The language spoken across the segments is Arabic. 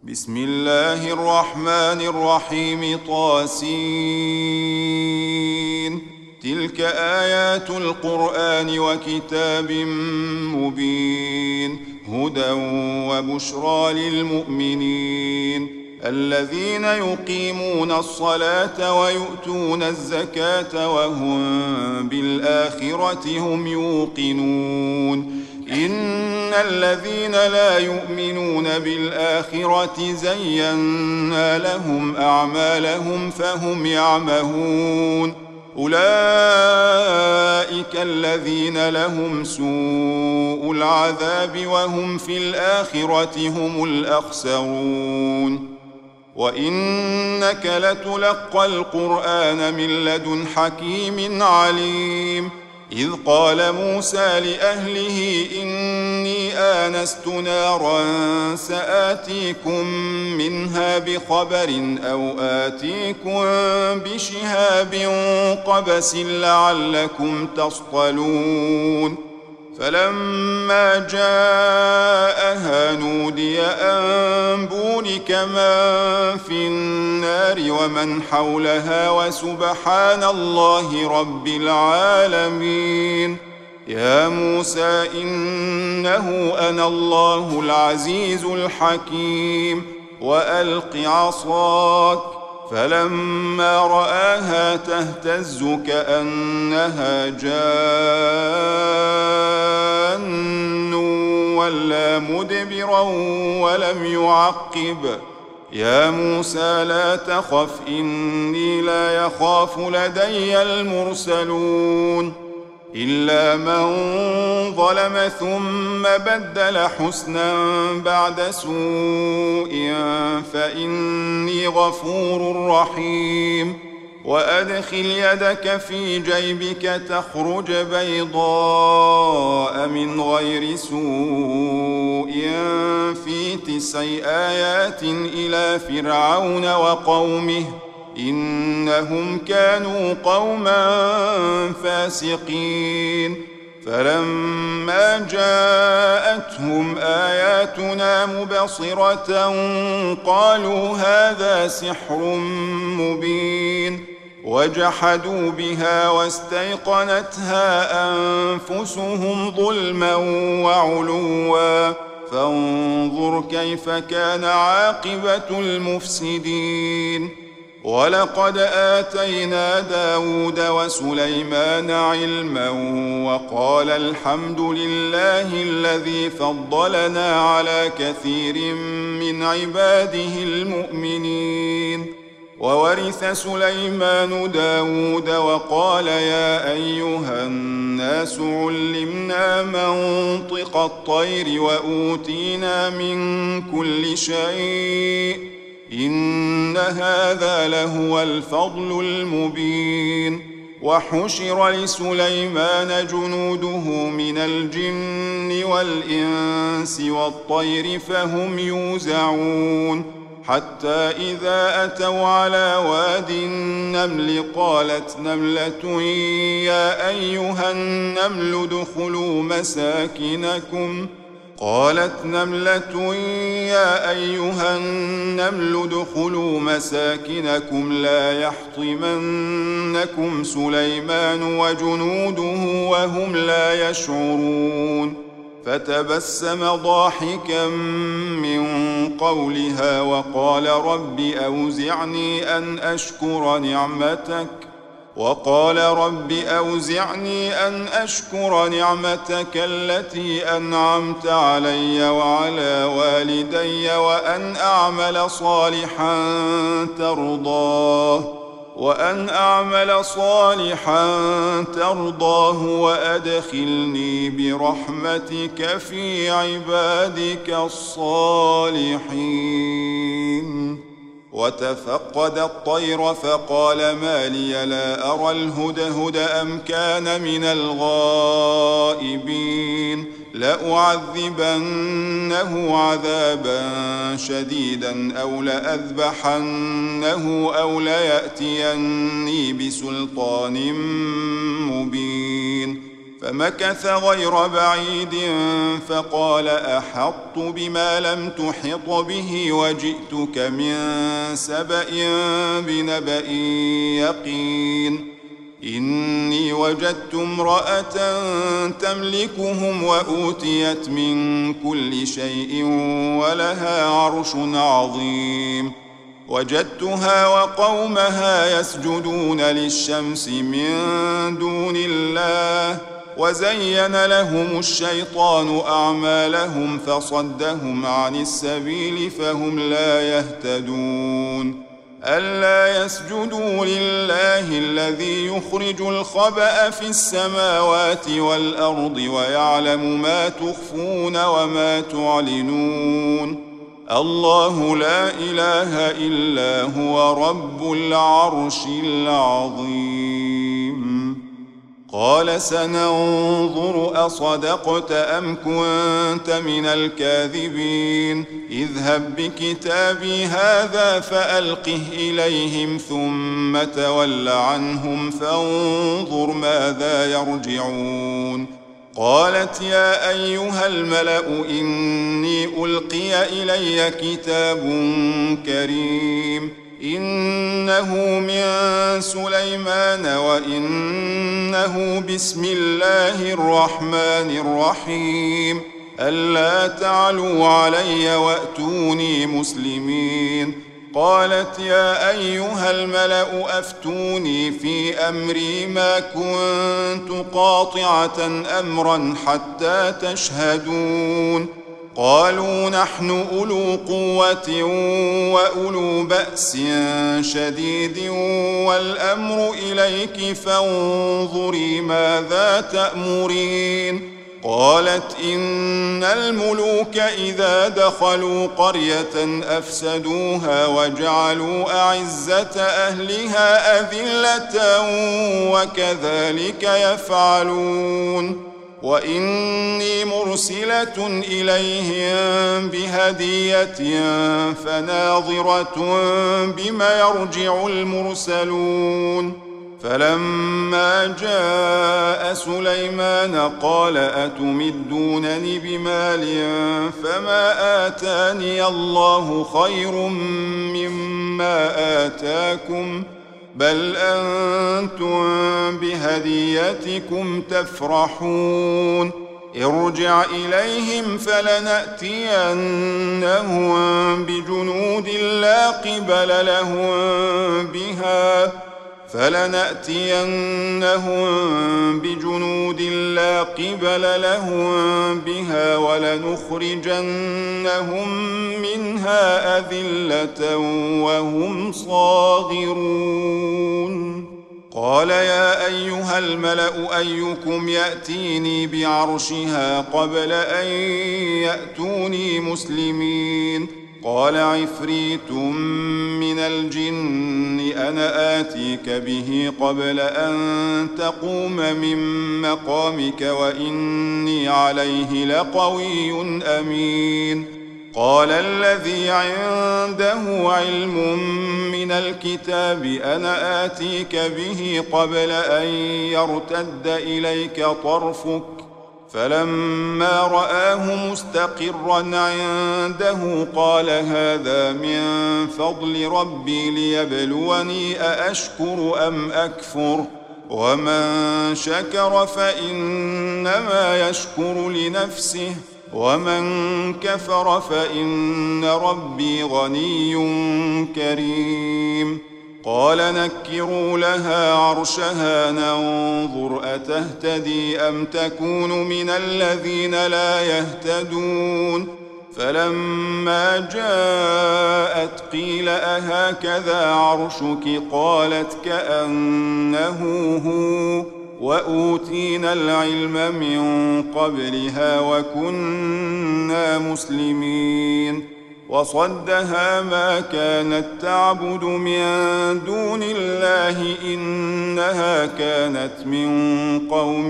بسم الله الرحمن الرحيم طاسين تلك آيات القرآن وكتاب مبين هدى وبشرى للمؤمنين الذين يقيمون الصلاة ويؤتون الزكاة وهم بالآخرة هم يوقنون إن الذين لا يؤمنون بالآخرة زينا لهم أعمالهم فهم يعمهون أولئك الذين لهم سوء العذاب وهم في الآخرة هم الأخسرون وإنك لتلقى القرآن من لدن حكيم عليم إذ قال موسى لأهله إني آنست نارا سآتيكم منها بخبر أو آتيكم بشهاب قبس لعلكم تصطلون فلما جاءها نودي أن بورك من في النار ومن حولها وسبحان الله رب العالمين يا موسى إنه أنا الله العزيز الحكيم وألق عصاك فلما رآها تهتز كأنها جان ولا مدبرا ولم يعقب يا موسى لا تخف إني لا يخاف لدي المرسلون إلا من ظلم ثم بدل حسنا بعد سوء فإني غفور رحيم وأدخل يدك في جيبك تخرج بيضاء من غير سوء في 9 آيات إلى فرعون وقومه إنهم كانوا قوما فاسقين فلما جاءتهم آياتنا مبصرة قالوا هذا سحر مبين وجحدوا بها واستيقنتها أنفسهم ظلما وعلوا فانظر كيف كان عاقبة المفسدين ولقد آتينا داود وسليمان علما وقال الحمد لله الذي فضلنا على كثير من عباده المؤمنين وورث سليمان داود وقال يا أيها الناس علمنا منطق الطير وأوتينا من كل شيء إن هذا لهو الفضل المبين وحشر لسليمان جنوده من الجن والإنس والطير فهم يوزعون حتى إذا أتوا على واد النمل قالت نملة يا أيها النمل ادخلوا مساكنكم لا يحطمنكم سليمان وجنوده وهم لا يشعرون فتبسم ضاحكا من قولها وقال رب أوزعني أن أشكر نعمتك التي أنعمت علي وعلى والدي وأن أعمل صالحا ترضاه وأدخلني برحمتك في عبادك الصالحين وتفقد الطير فقال ما لي لا أرى الهدهد أم كان من الغائبين لأعذبنه عذابا شديدا أو لأذبحنه أو ليأتيني بسلطان مبين فمكث غير بعيد فقال أحطت بما لم تحط به وجئتك من سبأ بنبأ يقين إني وجدت امرأة تملكهم وأوتيت من كل شيء ولها عرش عظيم وجدتها وقومها يسجدون للشمس من دون الله وزين لهم الشيطان أعمالهم فصدهم عن السبيل فهم لا يهتدون ألا يسجدوا لله الذي يخرج الخبأ في السماوات والأرض ويعلم ما تخفون وما تعلنون الله لا إله إلا هو رب العرش العظيم قال سننظر أصدقت أم كنت من الكاذبين اذهب بكتابي هذا فألقه إليهم ثم تول عنهم فانظر ماذا يرجعون قالت يا أيها الملأ إني ألقي إلي كتاب كريم إنه من سليمان وإنه بسم الله الرحمن الرحيم ألا تعلوا علي وأتوني مسلمين قالت يا أيها الملأ أفتوني في أمري ما كنت قاطعة أمرا حتى تشهدون قالوا نحن أولو قوة وأولو بأس شديد والأمر إليك فانظري ماذا تأمرين قالت إن الملوك إذا دخلوا قرية أفسدوها وجعلوا أعزة أهلها أذلة وكذلك يفعلون وإني مرسلة إليهم بهدية فناظرة بما يرجع المرسلون فلما جاء سليمان قال أتمدونني بمال فما آتاني الله خير مما آتاكم بل أنتم بهديتكم تفرحون ارجع إليهم فلنأتينهم بجنود لا قبل لهم بها ولنخرجنهم منها أذلة وهم صاغرون قال يا أيها الملأ أيكم يأتيني بعرشها قبل أن يأتوني مسلمين قال عفريت من الجن أنا آتيك به قبل أن تقوم من مقامك وإني عليه لقوي أمين قال الذي عنده علم من الكتاب أنا آتيك به قبل أن يرتد إليك طرفك فلما رآه مستقرا عنده قال هذا من فضل ربي ليبلوني أأشكر أم أكفر ومن شكر فإنما يشكر لنفسه ومن كفر فإن ربي غني كريم قال نكروا لها عرشها ننظر أتهتدي أم تكون من الذين لا يهتدون فلما جاءت قيل أهكذا عرشك قالت كأنه هو وأوتينا العلم من قبلها وكنا مسلمين وصدها ما كانت تعبد من دون الله إنها كانت من قوم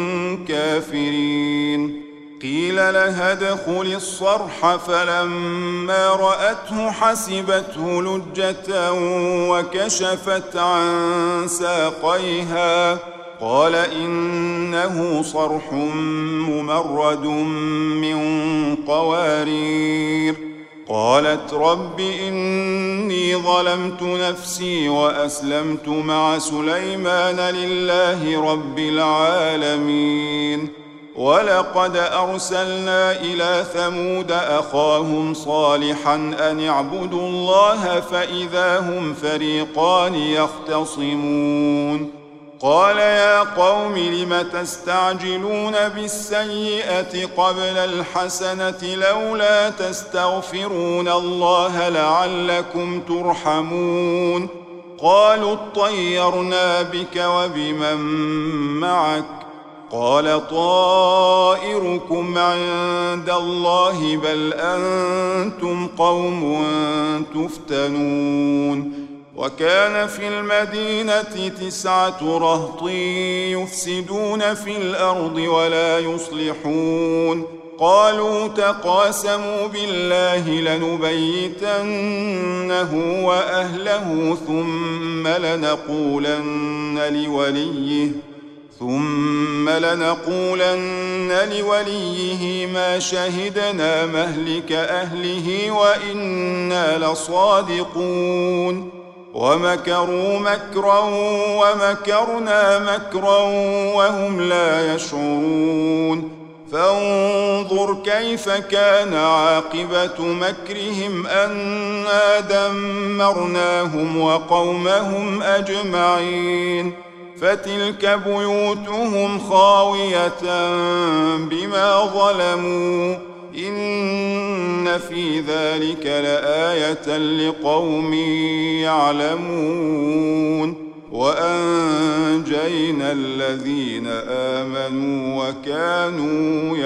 كافرين قيل لها ادخل الصرح فلما رأته حسبته لجة وكشفت عن ساقيها قال إنه صرح ممرد من قوارير. قالت رب إني ظلمت نفسي وأسلمت مع سليمان لله رب العالمين. ولقد أرسلنا إلى ثمود أخاهم صالحا أن اعبدوا الله فإذا هم فريقان يختصمون. قال يا قوم لم تستعجلون بالسيئة قبل الحسنة لولا تستغفرون الله لعلكم ترحمون. قالوا اطيرنا بك وبمن معك. قال طائركم عند الله بل أنتم قوم تفتنون. وكان في المدينة 9 رهط يفسدون في الأرض ولا يصلحون. قالوا تقاسموا بالله لنبيتنه وأهله ثم لنقولن لوليه ما شهدنا مهلك أهله وإنا لصادقون. ومكروا مكرا ومكرنا مكرا وهم لا يشعرون. فانظر كيف كان عاقبة مكرهم أنا دمرناهم وقومهم أجمعين. فتلك بيوتهم خاوية بما ظلموا إن في ذلك لآية لقوم يعلمون. وأنجينا الذين آمنوا وكانوا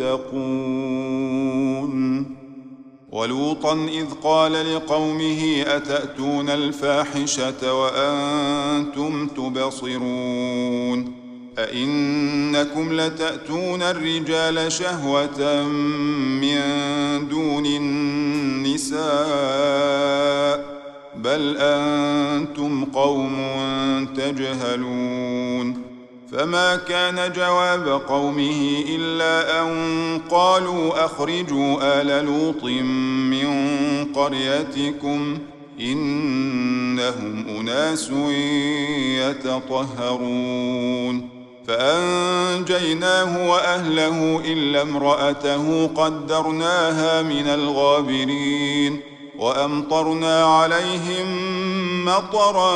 يتقون. ولوطا إذ قال لقومه أتأتون الفاحشة وأنتم تبصرون أئنكم لتأتون الرجال شهوة من دون النساء بل أنتم قوم تجهلون. فما كان جواب قومه إلا أن قالوا أخرجوا آل لوط من قريتكم إنهم أناس يتطهرون. فأنجيناه وأهله إلا امرأته قدرناها من الغابرين. وأمطرنا عليهم مطرا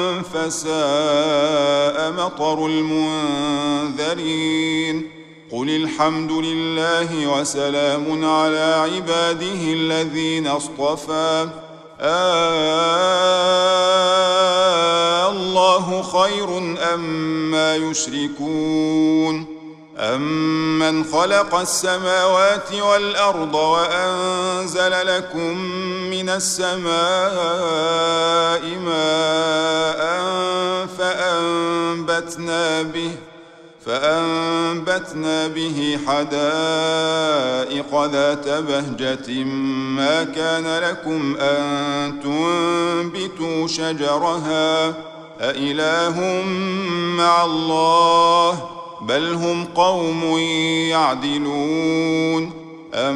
فساء مطر المنذرين. قل الحمد لله وسلام على عباده الذين اصطفى الله خير أما يشركون. أمن خلق السماوات والأرض وأنزل لكم من السماء ماء فأنبتنا به حدائق ذات بهجة ما كان لكم أن تنبتوا شجرها أإله مع الله بل هم قوم يعدلون.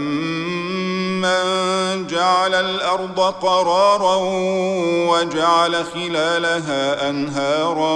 أمن جعل الأرض قرارا وجعل خلالها أنهارا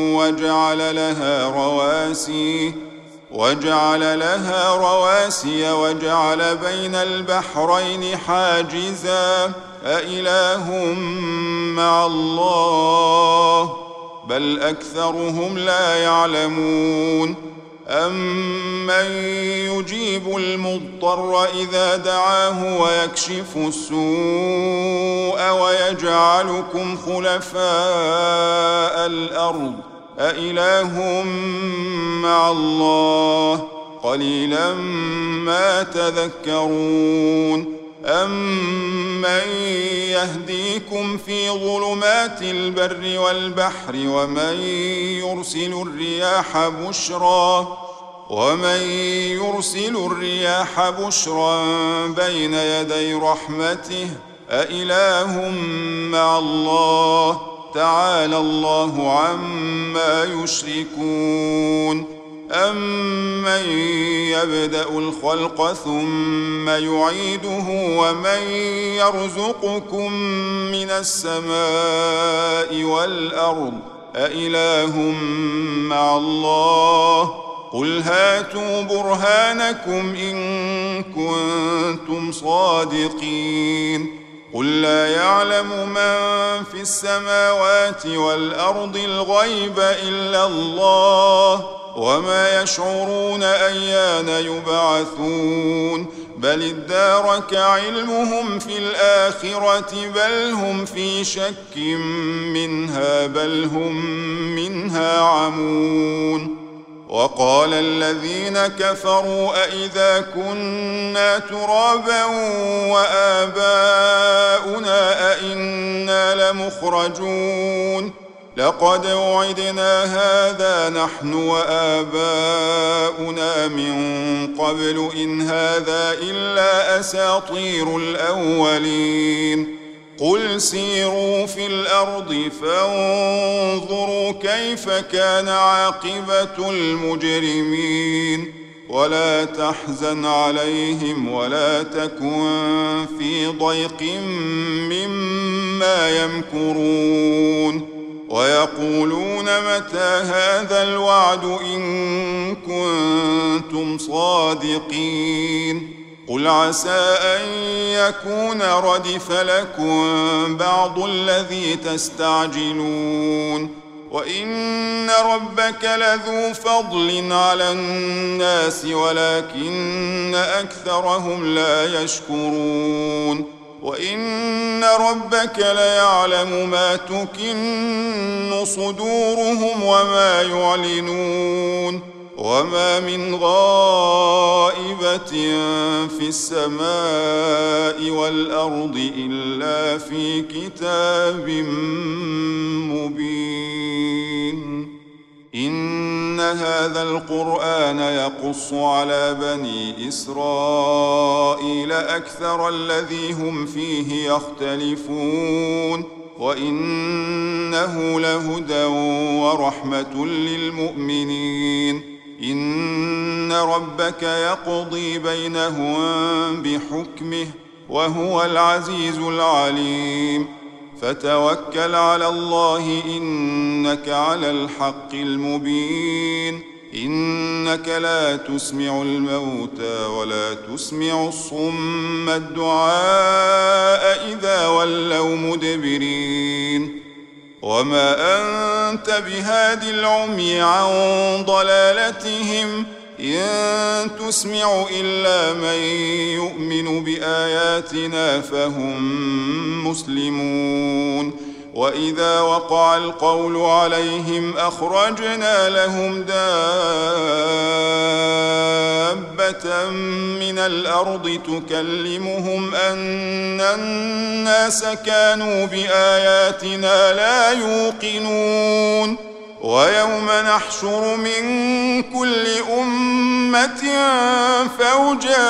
وجعل لها رواسي وجعل بين البحرين حاجزا أإله مع الله بل أكثرهم لا يعلمون. أمن يجيب المضطر إذا دعاه ويكشف السوء ويجعلكم خلفاء الأرض أإله مع الله قليلا ما تذكرون. أمن يهديكم في ظلمات البر والبحر ومن يرسل الرياح بشرا بين يدي رحمته أإله مع الله تعالى الله عما يشركون أمن يبدأ الخلق ثم يعيده ومن يرزقكم من السماء والأرض أإله مع الله قل هاتوا برهانكم إن كنتم صادقين قل لا يعلم من في السماوات والأرض الغيب إلا الله وما يشعرون أيان يبعثون بل ادارك علمهم في الآخرة بل هم في شك منها بل هم منها عمون وقال الذين كفروا أئذا كنا ترابا وآباؤنا أئنا لمخرجون لقد وعدنا هذا نحن وآباؤنا من قبل إن هذا إلا أساطير الأولين قل سيروا في الأرض فانظروا كيف كان عاقبة المجرمين ولا تحزن عليهم ولا تكن في ضيق مما يمكرون ويقولون متى هذا الوعد إن كنتم صادقين قل عسى أن يكون ردف لكم بعض الذي تستعجلون وإن ربك لذو فضل على الناس ولكن أكثرهم لا يشكرون وإن ربك ليعلم ما تكن صدورهم وما يعلنون وما من غائبة في السماء والأرض إلا في كتاب مبين إن هذا القرآن يقص على بني إسرائيل أكثر الذي هم فيه يختلفون وإنه لهدى ورحمة للمؤمنين إن ربك يقضي بينهم بحكمه وهو العزيز العليم فتوكل على الله إنك على الحق المبين إنك لا تسمع الموتى ولا تسمع الصم الدعاء إذا ولوا مدبرين وما أنت بهاد العمي عن ضلالتهم إن تسمع إلا من يؤمن بآياتنا فهم مسلمون وإذا وقع القول عليهم أخرجنا لهم دابة من الأرض تكلمهم أن الناس كانوا بآياتنا لا يوقنون ويوم نحشر من كل أمة فوجا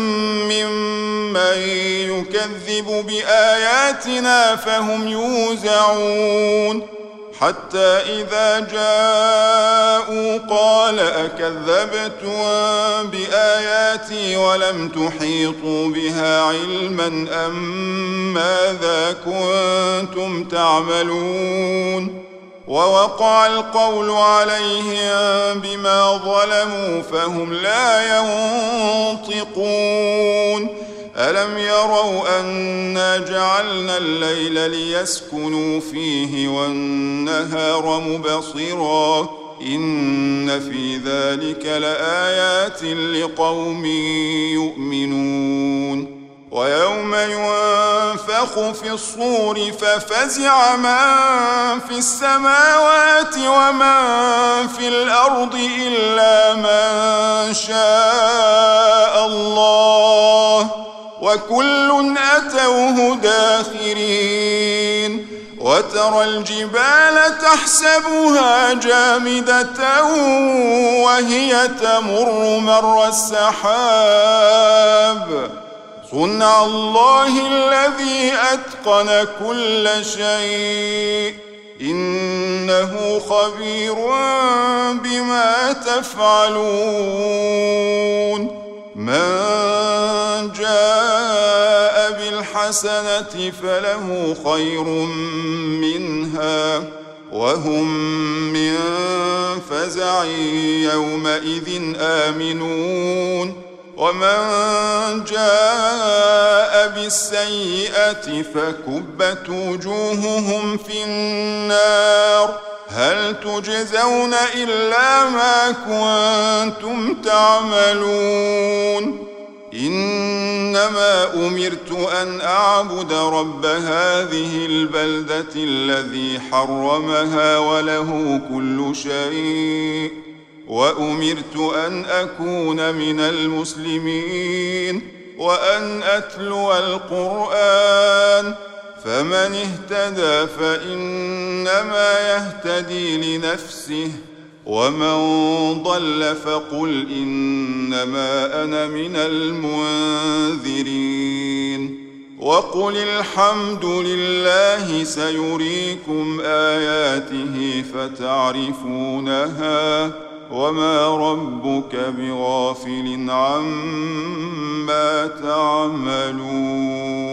ممن يكذب بآياتنا فهم يوزعون حتى إذا جاءوا قال أكذبتم بآياتي ولم تحيطوا بها علما أم ماذا كنتم تعملون ووقع القول عليهم بما ظلموا فهم لا ينطقون ألم يروا أنا جعلنا الليل ليسكنوا فيه والنهار مبصرا إن في ذلك لآيات لقوم يؤمنون ويوم ينفخ في الصور ففزع من في السماوات ومن في الأرض إلا من شاء الله وكل أتوه داخرين وترى الجبال تحسبها جامدة وهي تمر مر السحاب صنع الله الذي أتقن كل شيء إنه خبير بما تفعلون من جاء بالحسنة فله خير منها وهم من فزع يومئذ آمنون ومن جاء بالسيئة فكبت وجوههم في النار هل تجزون إلا ما كنتم تعملون إنما أمرت أن أعبد رب هذه البلدة الذي حرمها وله كل شيء وأمرت أن أكون من المسلمين وأن أتلو القرآن فمن اهتدى فإنما يهتدي لنفسه ومن ضل فقل إنما أنا من المنذرين وقل الحمد لله سيريكم آياته فتعرفونها وما ربك بغافل عما تعملون